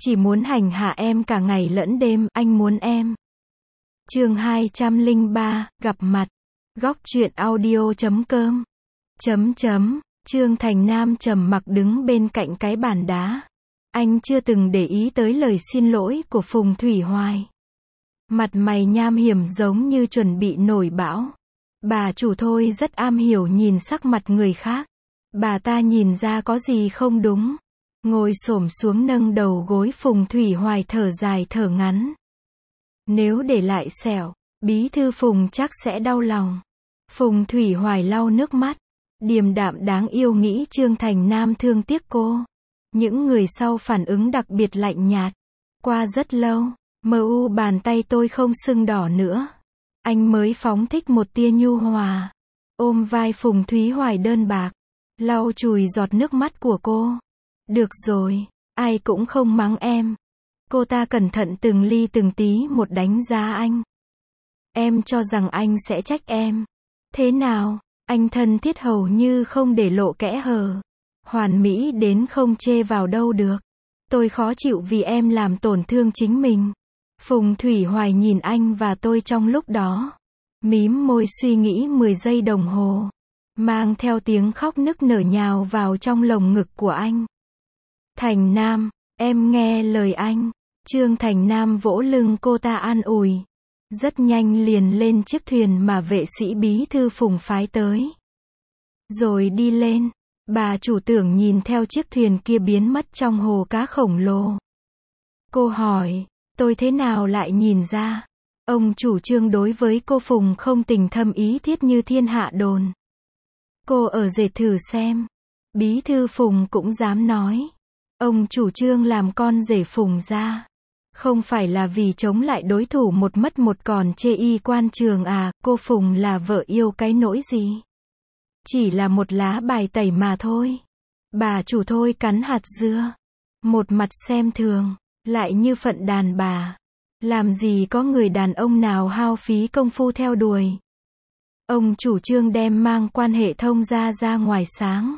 Chỉ muốn hành hạ em cả ngày lẫn đêm, anh muốn em. Chương 203, gặp mặt. Góc truyện audio.com. Trương Thành Nam trầm mặc đứng bên cạnh cái bàn đá. Anh chưa từng để ý tới lời xin lỗi của Phùng Thủy Hoài. Mặt mày nham hiểm giống như chuẩn bị nổi bão. Bà chủ thôi rất am hiểu nhìn sắc mặt người khác. Bà ta nhìn ra có gì không đúng. Ngồi xổm xuống nâng đầu gối. Phùng Thủy Hoài thở dài thở ngắn. Nếu để lại sẹo, bí thư Phùng chắc sẽ đau lòng. Phùng Thủy Hoài lau nước mắt. Điềm đạm đáng yêu nghĩ Trương Thành Nam thương tiếc cô. Những người sau phản ứng đặc biệt lạnh nhạt. Qua rất lâu, bàn tay tôi không sưng đỏ nữa. Anh mới phóng thích một tia nhu hòa. Ôm vai Phùng Thúy Hoài đơn bạc. Lau chùi giọt nước mắt của cô. Được rồi, ai cũng không mắng em. Cô ta cẩn thận từng ly từng tí một đánh giá anh. Em cho rằng anh sẽ trách em. Thế nào, anh thân thiết hầu như không để lộ kẽ hở. Hoàn mỹ đến không chê vào đâu được. Tôi khó chịu vì em làm tổn thương chính mình. Phùng Thủy Hoài nhìn anh và tôi trong lúc đó. Mím môi suy nghĩ 10 giây đồng hồ. Mang theo tiếng khóc nức nở nhào vào trong lồng ngực của anh. Thành Nam, em nghe lời anh. Trương Thành Nam vỗ lưng cô ta an ủi. Rất nhanh liền lên chiếc thuyền mà vệ sĩ bí thư Phùng phái tới. Rồi đi lên. Bà chủ tưởng nhìn theo chiếc thuyền kia biến mất trong hồ cá khổng lồ. Cô hỏi, tôi thế nào lại nhìn ra? Ông chủ Trương đối với cô Phùng không tình thâm ý thiết như thiên hạ đồn. Cô ở dệt thử xem. Bí thư Phùng cũng dám nói. Ông chủ Trương làm con rể Phùng ra. Không phải là vì chống lại đối thủ một mất một còn chê y quan trường à, cô Phùng là vợ yêu cái nỗi gì? Chỉ là một lá bài tẩy mà thôi. Bà chủ thôi cắn hạt dưa. Một mặt xem thường, lại như phận đàn bà. Làm gì có người đàn ông nào hao phí công phu theo đuổi. Ông chủ Trương đem mang quan hệ thông ra ngoài sáng.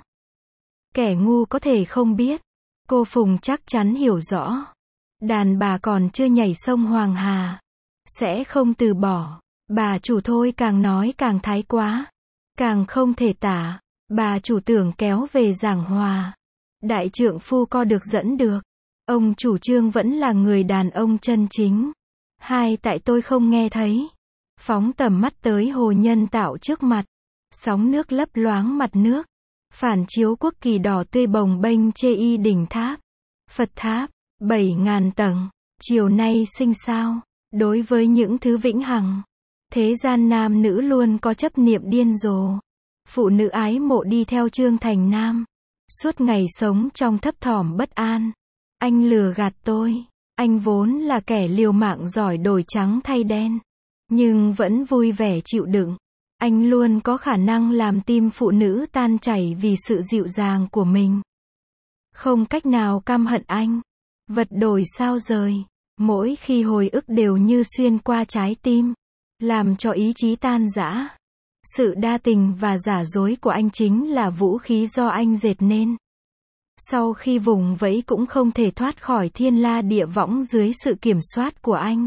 Kẻ ngu có thể không biết. Cô Phùng chắc chắn hiểu rõ. Đàn bà còn chưa nhảy sông Hoàng Hà. Sẽ không từ bỏ. Bà chủ thôi càng nói càng thái quá. Càng không thể tả. Bà chủ tưởng kéo về giảng hòa. Đại trượng phu co được dẫn được. Ông chủ Trương vẫn là người đàn ông chân chính. Hai tại tôi không nghe thấy. Phóng tầm mắt tới hồ nhân tạo trước mặt. Sóng nước lấp loáng mặt nước. Phản chiếu quốc kỳ đỏ tươi bồng bênh chê y đỉnh tháp. Phật tháp, 7.000 tầng. Chiều nay sinh sao. Đối với những thứ vĩnh hằng. Thế gian nam nữ luôn có chấp niệm điên rồ. Phụ nữ ái mộ đi theo Trương Thành Nam. Suốt ngày sống trong thấp thỏm bất an. Anh lừa gạt tôi. Anh vốn là kẻ liều mạng giỏi đổi trắng thay đen. Nhưng vẫn vui vẻ chịu đựng. Anh luôn có khả năng làm tim phụ nữ tan chảy vì sự dịu dàng của mình. Không cách nào căm hận anh. Vật đổi sao rời. Mỗi khi hồi ức đều như xuyên qua trái tim. Làm cho ý chí tan rã. Sự đa tình và giả dối của anh chính là vũ khí do anh dệt nên. Sau khi vùng vẫy cũng không thể thoát khỏi thiên la địa võng dưới sự kiểm soát của anh.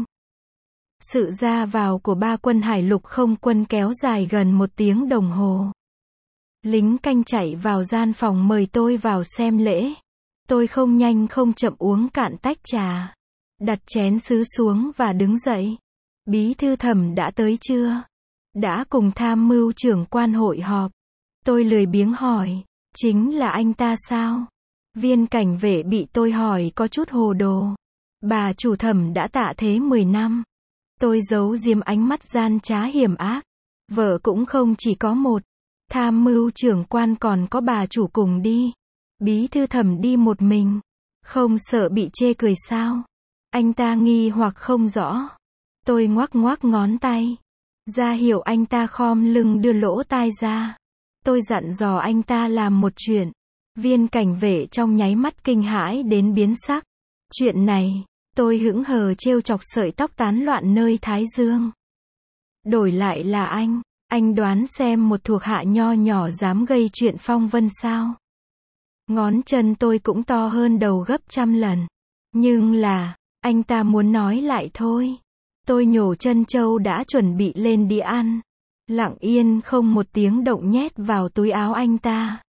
Sự ra vào của 3 quân hải lục không quân kéo dài gần 1 tiếng đồng hồ. Lính canh chạy vào gian phòng mời tôi vào xem lễ. Tôi không nhanh không chậm uống cạn tách trà. Đặt chén sứ xuống và đứng dậy. Bí thư Thẩm đã tới chưa? Đã cùng tham mưu trưởng quan hội họp. Tôi lười biếng hỏi. Chính là anh ta sao? Viên cảnh vệ bị tôi hỏi có chút hồ đồ. Bà chủ Thẩm đã tạ thế 10 năm. Tôi giấu giếm ánh mắt gian trá hiểm ác. Vợ cũng không chỉ có một. Tham mưu trưởng quan còn có bà chủ cùng đi. Bí thư Thẩm đi một mình. Không sợ bị chê cười sao? Anh ta nghi hoặc không rõ. Tôi ngoắc ngoắc ngón tay. Ra hiệu anh ta khom lưng đưa lỗ tai ra. Tôi dặn dò anh ta làm một chuyện. Viên cảnh vệ trong nháy mắt kinh hãi đến biến sắc. Chuyện này, tôi hững hờ trêu chọc sợi tóc tán loạn nơi thái dương. Đổi lại là anh đoán xem một thuộc hạ nho nhỏ dám gây chuyện phong vân sao? Ngón chân tôi cũng to hơn đầu gấp trăm lần. Nhưng là, anh ta muốn nói lại thôi. Tôi nhổ trân châu đã chuẩn bị lên đĩa ăn. Lặng yên không một tiếng động nhét vào túi áo anh ta.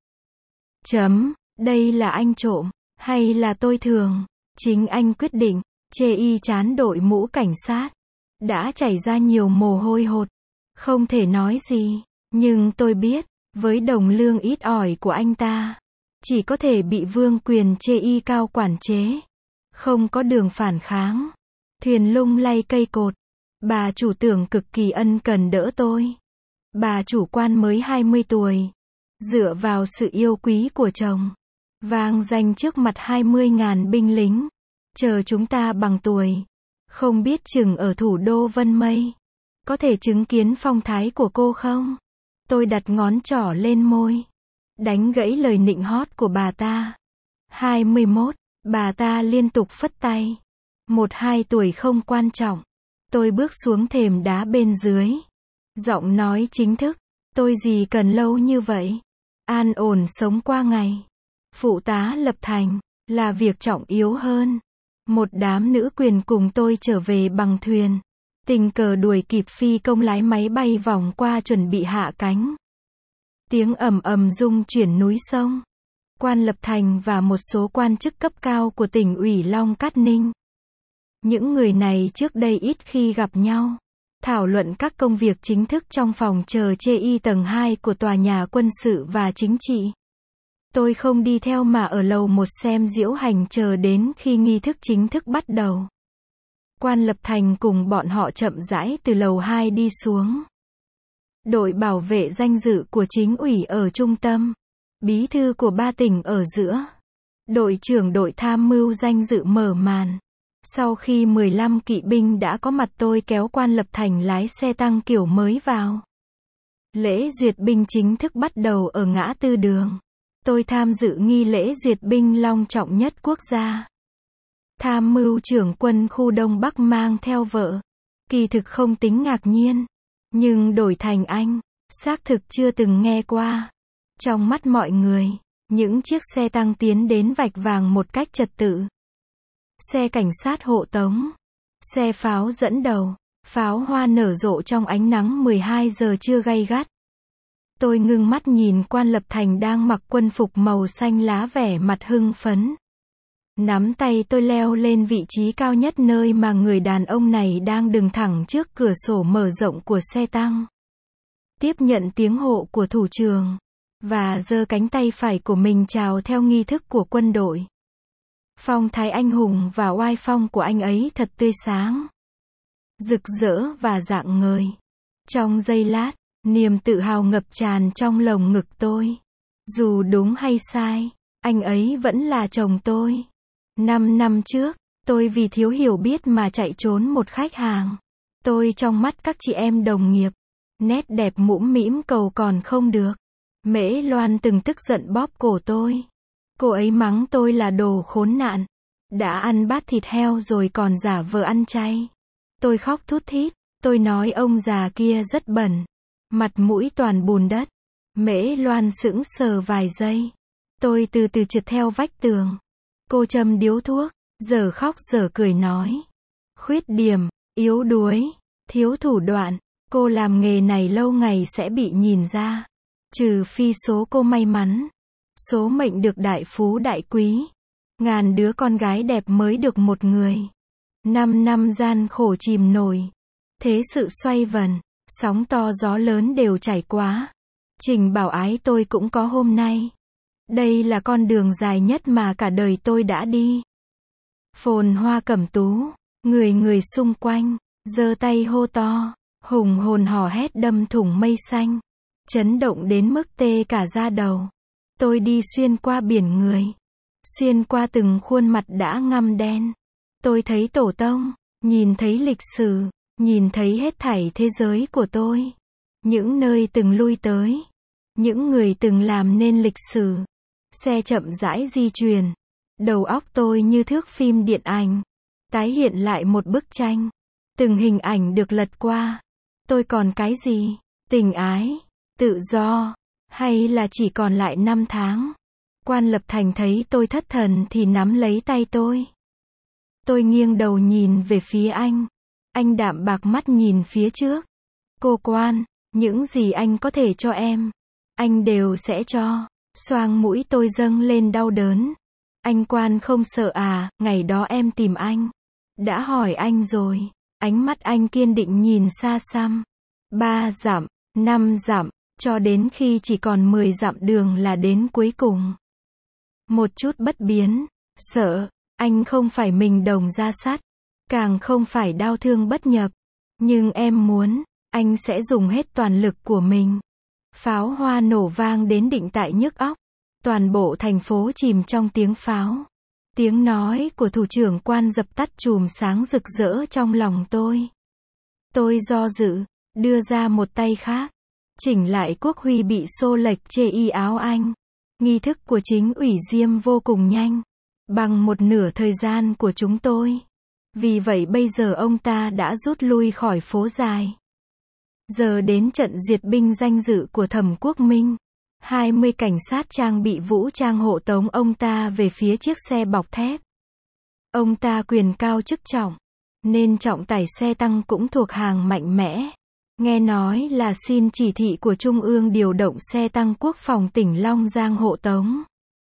Đây là anh trộm, hay là tôi thường? Chính anh quyết định. Chê y chán đội mũ cảnh sát. Đã chảy ra nhiều mồ hôi hột. Không thể nói gì. Nhưng tôi biết, với đồng lương ít ỏi của anh ta, chỉ có thể bị vương quyền chê y cao quản chế. Không có đường phản kháng. Thuyền lung lay cây cột. Bà chủ tưởng cực kỳ ân cần đỡ tôi. Bà chủ quan mới 20 tuổi. Dựa vào sự yêu quý của chồng. Vang danh trước mặt 20.000 binh lính. Chờ chúng ta bằng tuổi. Không biết chừng ở thủ đô Vân Mây. Có thể chứng kiến phong thái của cô không? Tôi đặt ngón trỏ lên môi. Đánh gãy lời nịnh hót của bà ta. 21. Bà ta liên tục phất tay. 1-2 tuổi không quan trọng. Tôi bước xuống thềm đá bên dưới. Giọng nói chính thức. Tôi gì cần lâu như vậy? An ổn sống qua ngày. Phụ tá lập thành. Là việc trọng yếu hơn. Một đám nữ quyền cùng tôi trở về bằng thuyền. Tình cờ đuổi kịp phi công lái máy bay vòng qua chuẩn bị hạ cánh. Tiếng ầm ầm rung chuyển núi sông. Quan lập thành và một số quan chức cấp cao của tỉnh ủy Long Cát Ninh. Những người này trước đây ít khi gặp nhau. Thảo luận các công việc chính thức trong phòng chờ chê y tầng 2 của tòa nhà quân sự và chính trị. Tôi không đi theo mà ở lầu 1 xem diễu hành chờ đến khi nghi thức chính thức bắt đầu. Quan lập thành cùng bọn họ chậm rãi từ lầu 2 đi xuống. Đội bảo vệ danh dự của chính ủy ở trung tâm. Bí thư của 3 tỉnh ở giữa. Đội trưởng đội tham mưu danh dự mở màn. Sau khi 15 kỵ binh đã có mặt, tôi kéo quan lập thành lái xe tăng kiểu mới vào. Lễ duyệt binh chính thức bắt đầu ở ngã tư đường. Tôi tham dự nghi lễ duyệt binh long trọng nhất quốc gia. Tham mưu trưởng quân khu Đông Bắc mang theo vợ. Kỳ thực không tính ngạc nhiên. Nhưng đổi thành anh, xác thực chưa từng nghe qua. Trong mắt mọi người, những chiếc xe tăng tiến đến vạch vàng một cách trật tự. Xe cảnh sát hộ tống. Xe pháo dẫn đầu. Pháo hoa nở rộ trong ánh nắng 12 giờ trưa gay gắt. Tôi ngưng mắt nhìn quan lập thành đang mặc quân phục màu xanh lá, vẻ mặt hưng phấn. Nắm tay tôi leo lên vị trí cao nhất nơi mà người đàn ông này đang đứng thẳng trước cửa sổ mở rộng của xe tăng. Tiếp nhận tiếng hộ của thủ trưởng. Và giơ cánh tay phải của mình chào theo nghi thức của quân đội. Phong thái anh hùng và oai phong của anh ấy thật tươi sáng. Rực rỡ và rạng ngời. Trong giây lát, niềm tự hào ngập tràn trong lồng ngực tôi. Dù đúng hay sai, anh ấy vẫn là chồng tôi. 5 năm trước, tôi vì thiếu hiểu biết mà chạy trốn một khách hàng. Tôi trong mắt các chị em đồng nghiệp. Nét đẹp mũm mĩm cầu còn không được. Mễ Loan từng tức giận bóp cổ tôi. Cô ấy mắng tôi là đồ khốn nạn. Đã ăn bát thịt heo rồi còn giả vờ ăn chay. Tôi khóc thút thít. Tôi nói ông già kia rất bẩn. Mặt mũi toàn bùn đất. Mễ Loan sững sờ vài giây. Tôi từ từ trượt theo vách tường. Cô châm điếu thuốc, giờ khóc giờ cười nói. Khuyết điểm, yếu đuối, thiếu thủ đoạn. Cô làm nghề này lâu ngày sẽ bị nhìn ra. Trừ phi số cô may mắn. Số mệnh được đại phú đại quý. Ngàn đứa con gái đẹp mới được một người. 5 năm gian khổ chìm nổi. Thế sự xoay vần. Sóng to gió lớn đều trải qua. Trình bảo ái tôi cũng có hôm nay. Đây là con đường dài nhất mà cả đời tôi đã đi. Phồn hoa cẩm tú. Người người xung quanh. Giơ tay hô to. Hùng hồn hò hét đâm thủng mây xanh. Chấn động đến mức tê cả da đầu. Tôi đi xuyên qua biển người. Xuyên qua từng khuôn mặt đã ngăm đen. Tôi thấy tổ tông. Nhìn thấy lịch sử. Nhìn thấy hết thảy thế giới của tôi. Những nơi từng lui tới. Những người từng làm nên lịch sử. Xe chậm rãi di chuyển. Đầu óc tôi như thước phim điện ảnh. Tái hiện lại một bức tranh. Từng hình ảnh được lật qua. Tôi còn cái gì? Tình ái, tự do, hay là chỉ còn lại 5 tháng? Quan lập thành thấy tôi thất thần thì nắm lấy tay tôi. Tôi nghiêng đầu nhìn về phía anh. Anh đạm bạc mắt nhìn phía trước. Cô Quan, những gì anh có thể cho em, anh đều sẽ cho. Xoang mũi tôi dâng lên đau đớn. Anh Quan không sợ à, ngày đó em tìm anh. Đã hỏi anh rồi. Ánh mắt anh kiên định nhìn xa xăm. 3 dặm, 5 dặm, cho đến khi chỉ còn 10 dặm đường là đến cuối cùng. Một chút bất biến, sợ, anh không phải mình đồng ra sắt, càng không phải đau thương bất nhập. Nhưng em muốn, anh sẽ dùng hết toàn lực của mình. Pháo hoa nổ vang đến định tại nhức óc. Toàn bộ thành phố chìm trong tiếng pháo. Tiếng nói của thủ trưởng Quan dập tắt chùm sáng rực rỡ trong lòng tôi. Tôi do dự, đưa ra một tay khác. Chỉnh lại quốc huy bị xô lệch chê y áo anh. Nghi thức của chính ủy Diêm vô cùng nhanh. Bằng một nửa thời gian của chúng tôi. Vì vậy bây giờ ông ta đã rút lui khỏi phố dài. Giờ đến trận duyệt binh danh dự của Thẩm Quốc Minh. 20 cảnh sát trang bị vũ trang hộ tống ông ta về phía chiếc xe bọc thép. Ông ta quyền cao chức trọng, nên trọng tải xe tăng cũng thuộc hàng mạnh mẽ. Nghe nói là xin chỉ thị của Trung ương điều động xe tăng quốc phòng tỉnh Long Giang hộ tống.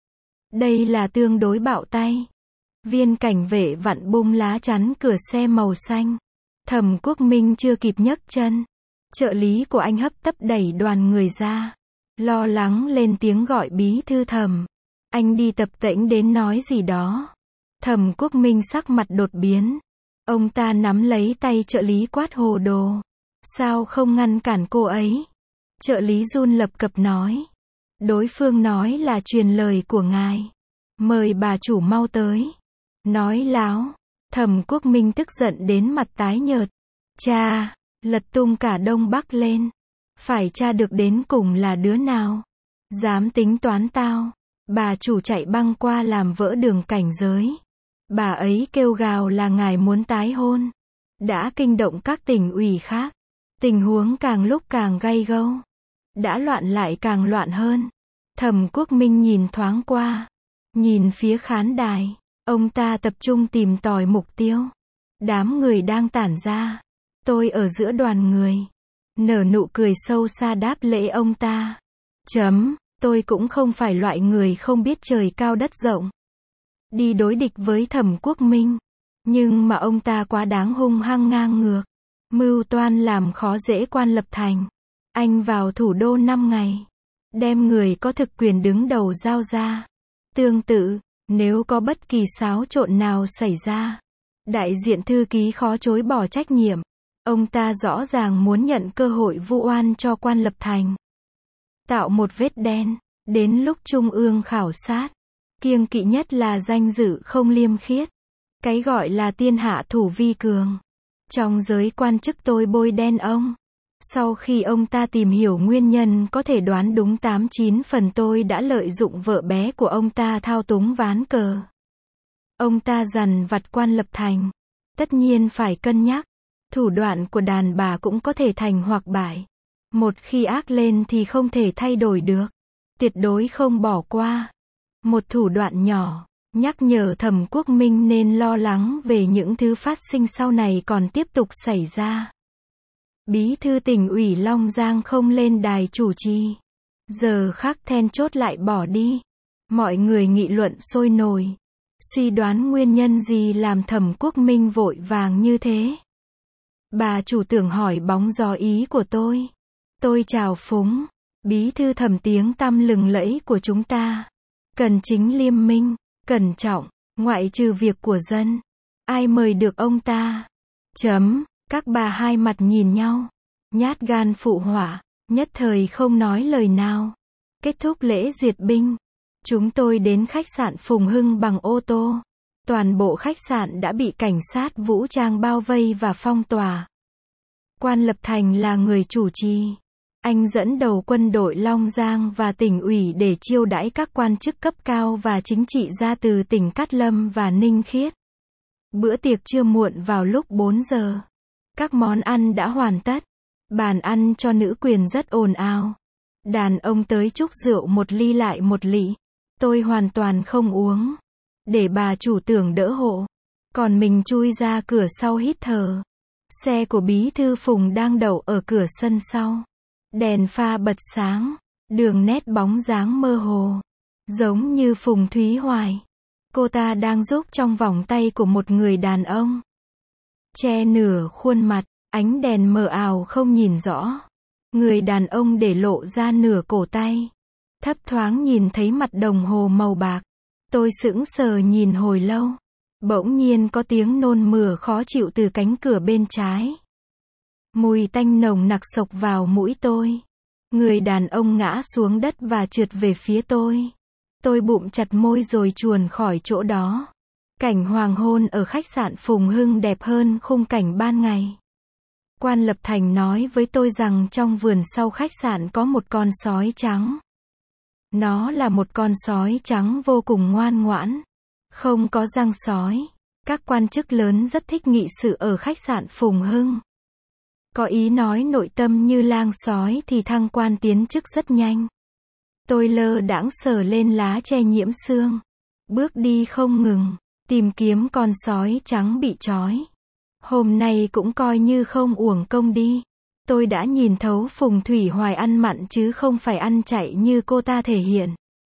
Đây là tương đối bạo tay. Viên cảnh vệ vặn bung lá chắn cửa xe màu xanh. Thẩm Quốc Minh chưa kịp nhấc chân. Trợ lý của anh hấp tấp đẩy đoàn người ra. Lo lắng lên tiếng gọi bí thư Thẩm. Anh đi tập tễnh đến nói gì đó. Thẩm Quốc Minh sắc mặt đột biến. Ông ta nắm lấy tay trợ lý quát hồ đồ. Sao không ngăn cản cô ấy? Trợ lý run lập cập nói. Đối phương nói là truyền lời của ngài. Mời bà chủ mau tới. Nói láo. Thẩm Quốc Minh tức giận đến mặt tái nhợt. Cha, lật tung cả Đông Bắc lên. Phải tra được đến cùng là đứa nào. Dám tính toán tao. Bà chủ chạy băng qua làm vỡ đường cảnh giới. Bà ấy kêu gào là ngài muốn tái hôn. Đã kinh động các tỉnh ủy khác. Tình huống càng lúc càng gay gâu. Đã loạn lại càng loạn hơn. Thẩm Quốc Minh nhìn thoáng qua. Nhìn phía khán đài. Ông ta tập trung tìm tòi mục tiêu. Đám người đang tản ra. Tôi ở giữa đoàn người. Nở nụ cười sâu xa đáp lễ ông ta. Tôi cũng không phải loại người không biết trời cao đất rộng. Đi đối địch với Thẩm Quốc Minh. Nhưng mà ông ta quá đáng hung hăng ngang ngược. Mưu toan làm khó dễ Quan Lập Thành. Anh vào thủ đô 5 ngày. Đem người có thực quyền đứng đầu giao ra. Tương tự, nếu có bất kỳ xáo trộn nào xảy ra, đại diện thư ký khó chối bỏ trách nhiệm. Ông ta rõ ràng muốn nhận cơ hội vu oan cho Quan Lập Thành. Tạo một vết đen. Đến lúc Trung ương khảo sát. Kiêng kỵ nhất là danh dự không liêm khiết. Cái gọi là tiên hạ thủ vi cường. Trong giới quan chức tôi bôi đen ông. Sau khi ông ta tìm hiểu nguyên nhân có thể đoán đúng 8-9 phần tôi đã lợi dụng vợ bé của ông ta thao túng ván cờ. Ông ta dằn vặt Quan Lập Thành. Tất nhiên phải cân nhắc. Thủ đoạn của đàn bà cũng có thể thành hoặc bại. Một khi ác lên thì không thể thay đổi được. Tuyệt đối không bỏ qua. Một thủ đoạn nhỏ. Nhắc nhở Thẩm Quốc Minh nên lo lắng về những thứ phát sinh sau này còn tiếp tục xảy ra. Bí thư tỉnh ủy Long Giang không lên đài chủ trì. Giờ khắc then chốt lại bỏ đi. Mọi người nghị luận sôi nổi. Suy đoán nguyên nhân gì làm Thẩm Quốc Minh vội vàng như thế. Bà chủ tưởng hỏi bóng gió ý của tôi. Tôi chào phúng. Bí thư Thẩm tiếng tăm lừng lẫy của chúng ta. Cần chính liêm minh, cẩn trọng, ngoại trừ việc của dân. Ai mời được ông ta? Các bà hai mặt nhìn nhau. Nhát gan phụ họa. Nhất thời không nói lời nào. Kết thúc lễ duyệt binh. Chúng tôi đến khách sạn Phùng Hưng bằng ô tô. Toàn bộ khách sạn đã bị cảnh sát vũ trang bao vây và phong tỏa. Quan Lập Thành là người chủ trì. Anh dẫn đầu quân đội Long Giang và tỉnh ủy để chiêu đãi các quan chức cấp cao và chính trị gia từ tỉnh Cát Lâm và Ninh Khiết. Bữa tiệc trưa muộn vào lúc 4 giờ. Các món ăn đã hoàn tất. Bàn ăn cho nữ quyền rất ồn ào. Đàn ông tới chúc rượu một ly lại một lị. Tôi hoàn toàn không uống. Để bà chủ tưởng đỡ hộ. Còn mình chui ra cửa sau hít thở. Xe của bí thư Phùng đang đậu ở cửa sân sau. Đèn pha bật sáng. Đường nét bóng dáng mơ hồ. Giống như Phùng Thúy Hoài. Cô ta đang giúp trong vòng tay của một người đàn ông. Che nửa khuôn mặt, ánh đèn mờ ảo không nhìn rõ. Người đàn ông để lộ ra nửa cổ tay. Thấp thoáng nhìn thấy mặt đồng hồ màu bạc. Tôi sững sờ nhìn hồi lâu. Bỗng nhiên có tiếng nôn mửa khó chịu từ cánh cửa bên trái. Mùi tanh nồng nặc xộc vào mũi tôi. Người đàn ông ngã xuống đất và trượt về phía tôi. Tôi bụm chặt môi rồi chuồn khỏi chỗ đó. Cảnh hoàng hôn ở khách sạn Phùng Hưng đẹp hơn khung cảnh ban ngày. Quan Lập Thành nói với tôi rằng trong vườn sau khách sạn có một con sói trắng. Nó là một con sói trắng vô cùng ngoan ngoãn. Không có răng sói. Các quan chức lớn rất thích nghị sự ở khách sạn Phùng Hưng. Có ý nói nội tâm như lang sói thì thăng quan tiến chức rất nhanh. Tôi lơ đãng sờ lên lá tre nhiễm xương. Bước đi không ngừng. Tìm kiếm con sói trắng bị trói. Hôm nay cũng coi như không uổng công đi. Tôi đã nhìn thấu Phùng Thủy Hoài ăn mặn chứ không phải ăn chạy như cô ta thể hiện.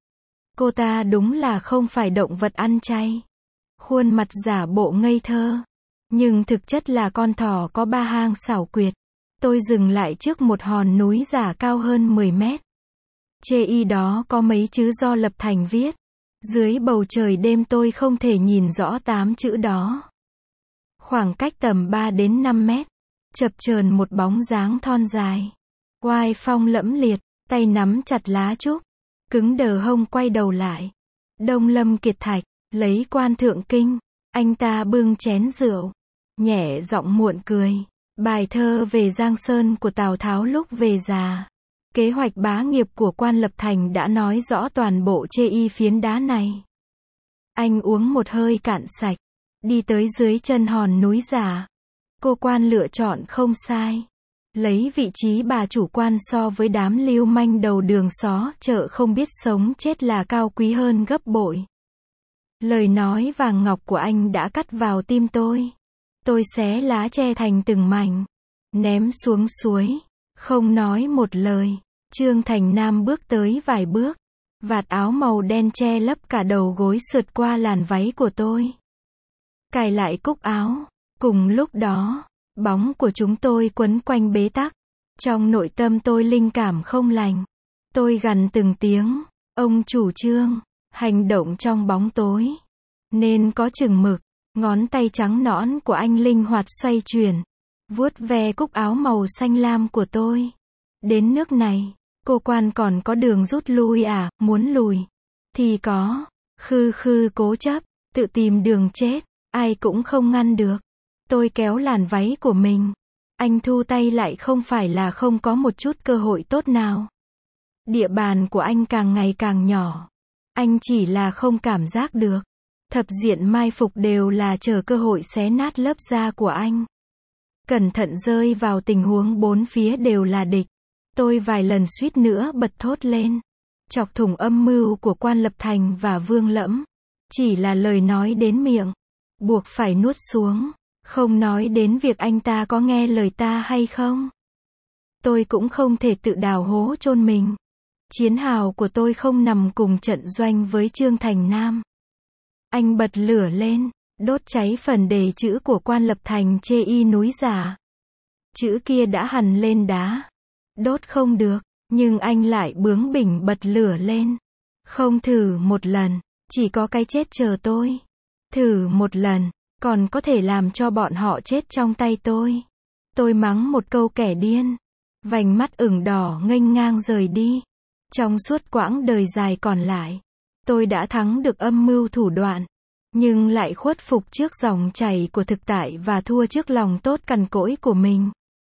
Cô ta đúng là không phải động vật ăn chay. Khuôn mặt giả bộ ngây thơ. Nhưng thực chất là con thỏ có ba hang xảo quyệt. Tôi dừng lại trước một hòn núi giả cao hơn 10 mét. Chê y đó có mấy chữ do Lập Thành viết. Dưới bầu trời đêm tôi không thể nhìn rõ 8 chữ đó. Khoảng cách tầm 3 đến 5 mét. Chập chờn một bóng dáng thon dài. Oai phong lẫm liệt, tay nắm chặt lá trúc. Cứng đờ hông quay đầu lại. Đông Lâm Kiệt Thạch, lấy quan thượng kinh. Anh ta bưng chén rượu. Nhẹ giọng muộn cười. Bài thơ về Giang Sơn của Tào Tháo lúc về già. Kế hoạch bá nghiệp của Quan Lập Thành đã nói rõ toàn bộ chê y phiến đá này. Anh uống một hơi cạn sạch. Đi tới dưới chân hòn núi giả. Cô quan lựa chọn không sai. Lấy vị trí bà chủ quan so với đám lưu manh đầu đường xó chợ không biết sống chết là cao quý hơn gấp bội. Lời nói vàng ngọc của anh đã cắt vào tim tôi. Tôi xé lá tre thành từng mảnh. Ném xuống suối. Không nói một lời. Trương Thành Nam bước tới vài bước. Vạt áo màu đen che lấp cả đầu gối sượt qua làn váy của tôi. Cài lại cúc áo. Cùng lúc đó, bóng của chúng tôi quấn quanh bế tắc. Trong nội tâm tôi linh cảm không lành. Tôi gằn từng tiếng. Ông chủ Trương, hành động trong bóng tối. Nên có chừng mực. Ngón tay trắng nõn của anh linh hoạt xoay chuyển. Vuốt ve cúc áo màu xanh lam của tôi. Đến nước này, cô quan còn có đường rút lui à, muốn lùi. Thì có. Khư khư cố chấp, tự tìm đường chết. Ai cũng không ngăn được. Tôi kéo làn váy của mình. Anh thu tay lại không phải là không có một chút cơ hội tốt nào. Địa bàn của anh càng ngày càng nhỏ. Anh chỉ là không cảm giác được. Thập diện mai phục đều là chờ cơ hội xé nát lớp da của anh. Cẩn thận rơi vào tình huống bốn phía đều là địch. Tôi vài lần suýt nữa bật thốt lên. Chọc thủng âm mưu của Quan Lập Thành và Vương Lẫm. Chỉ là lời nói đến miệng. Buộc phải nuốt xuống. Không nói đến việc anh ta có nghe lời ta hay không. Tôi cũng không thể tự đào hố chôn mình. Chiến hào của tôi không nằm cùng trận doanh với Trương Thành Nam. Anh bật lửa lên, đốt cháy phần đề chữ của Quan Lập Thành chê y núi giả. Chữ kia đã hằn lên đá. Đốt không được, nhưng anh lại bướng bỉnh bật lửa lên. Không thử một lần, chỉ có cái chết chờ tôi. Thử một lần, còn có thể làm cho bọn họ chết trong tay tôi. Tôi mắng một câu kẻ điên. Vành mắt ửng đỏ nghênh ngang rời đi. Trong suốt quãng đời dài còn lại, tôi đã thắng được âm mưu thủ đoạn. Nhưng lại khuất phục trước dòng chảy của thực tại và thua trước lòng tốt cằn cỗi của mình.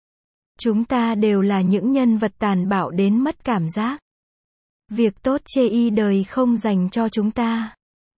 Chúng ta đều là những nhân vật tàn bạo đến mất cảm giác. Việc tốt chê y đời không dành cho chúng ta.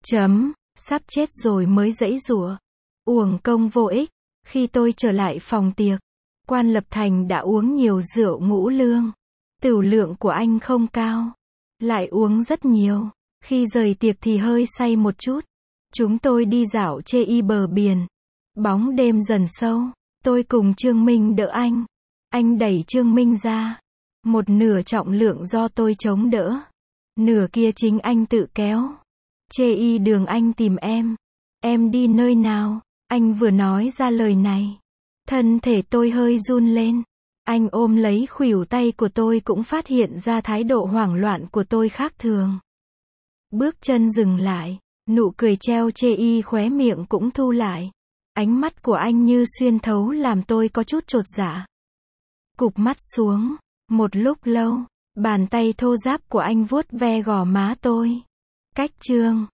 Sắp chết rồi mới giãy giụa. Uổng công vô ích. Khi tôi trở lại phòng tiệc, Quan Lập Thành đã uống nhiều rượu ngũ lương. Tửu lượng của anh không cao. Lại uống rất nhiều. Khi rời tiệc thì hơi say một chút. Chúng tôi đi dạo trên bờ biển. Bóng đêm dần sâu. Tôi cùng Trương Minh đỡ anh. Anh đẩy Trương Minh ra. Một nửa trọng lượng do tôi chống đỡ. Nửa kia chính anh tự kéo. Trên đường anh tìm em. Em đi nơi nào? Anh vừa nói ra lời này. Thân thể tôi hơi run lên. Anh ôm lấy khuỷu tay của tôi cũng phát hiện ra thái độ hoảng loạn của tôi khác thường. Bước chân dừng lại. Nụ cười treo trên khóe miệng cũng thu lại. Ánh mắt của anh như xuyên thấu làm tôi có chút chột dạ. Cụp mắt xuống. Một lúc lâu, bàn tay thô ráp của anh vuốt ve gò má tôi. Cách Trương